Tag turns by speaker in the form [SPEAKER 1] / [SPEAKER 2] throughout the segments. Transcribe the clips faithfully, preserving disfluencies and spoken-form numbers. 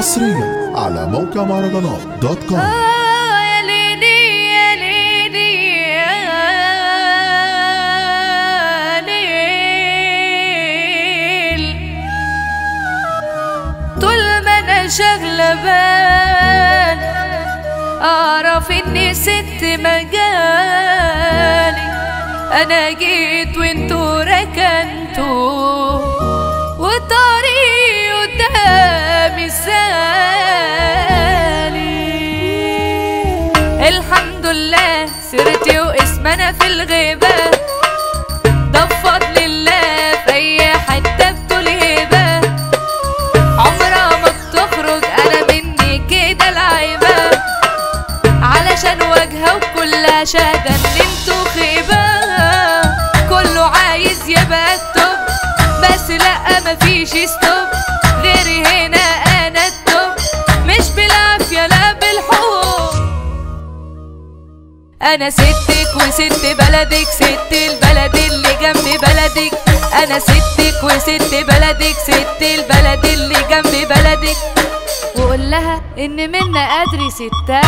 [SPEAKER 1] حصريا على موقع مهرجانات دوت كوم.
[SPEAKER 2] يا ليلي يا ليلي يا ليل، طول ما انا شاغلة بال اعرف اني ست مجالي. انا جيت وانتو ركنتوا وطريقي قدامي سالي. الحمد لله سيرتي واسم انا في الغيبة، ده بفضل الله في اي حتة بتقول هبة. عمرها ما بتخرج انا مني كده العيبة، علشان واجهة وكلها شهادة ان انتو خيبة. كله عايز يبقى التوب بس لا مفيش ستوب، غيري هنا انا التوب مش بالعافية لا بالحب. انا ستك وست بلدك، ست البلد اللي جنب بلدك. انا ستك وست بلدك، ست البلد اللي جنب بلدك. وقول لها ان منا ادري ستها.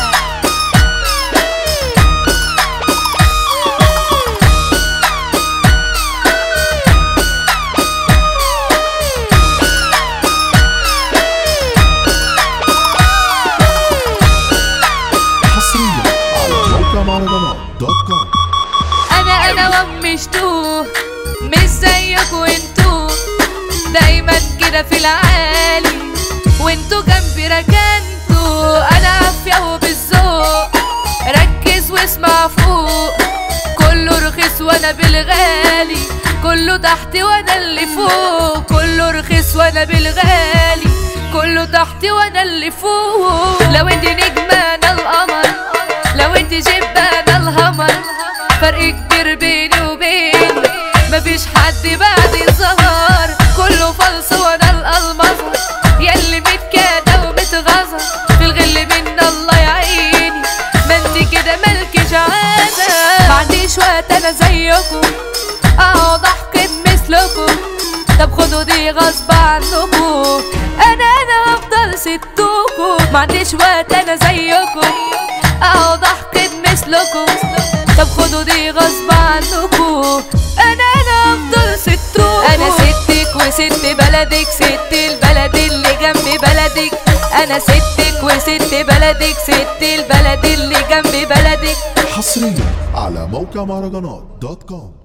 [SPEAKER 2] انا انا وامي شتوه مش زيكوا انتو، دايما كده في العالي وانتو جنبي ركنتوا. انا عافية وبالذوق ركز واسمع فوق، كله رخيص وانا بالغالي، كله تحت وانا اللي فوق. كله رخيص وانا بالغالي، كله تحت وانا اللي فوق. لو انت نجمة انا القمر، لو انت جبة انا الهمر. فرق كبير بيني وبين مفيش حد بعدي ظهر، كله فلس وانا الالمظة. ياللي متكادة ومتغاظة في الغل من الله يعيني، ما انت كده مالكش عادة. معنديش وقت انا زيكم اقعد احقد مثلكم، طب خدوا دي غصب عنكم. انا انا هفضل ستكم، معنديش وقت انا زيكم اقعد احقد مثلكم، طب خدوا دي غصب عنكم. انا انا افضل ستكم. انا ستك وست بلدك، ست البلد اللي جنب بلدك. انا ستك وست بلدك، ست البلد اللي جنب بلدك.
[SPEAKER 1] حصريا على موقع مهرجانات دوت كوم.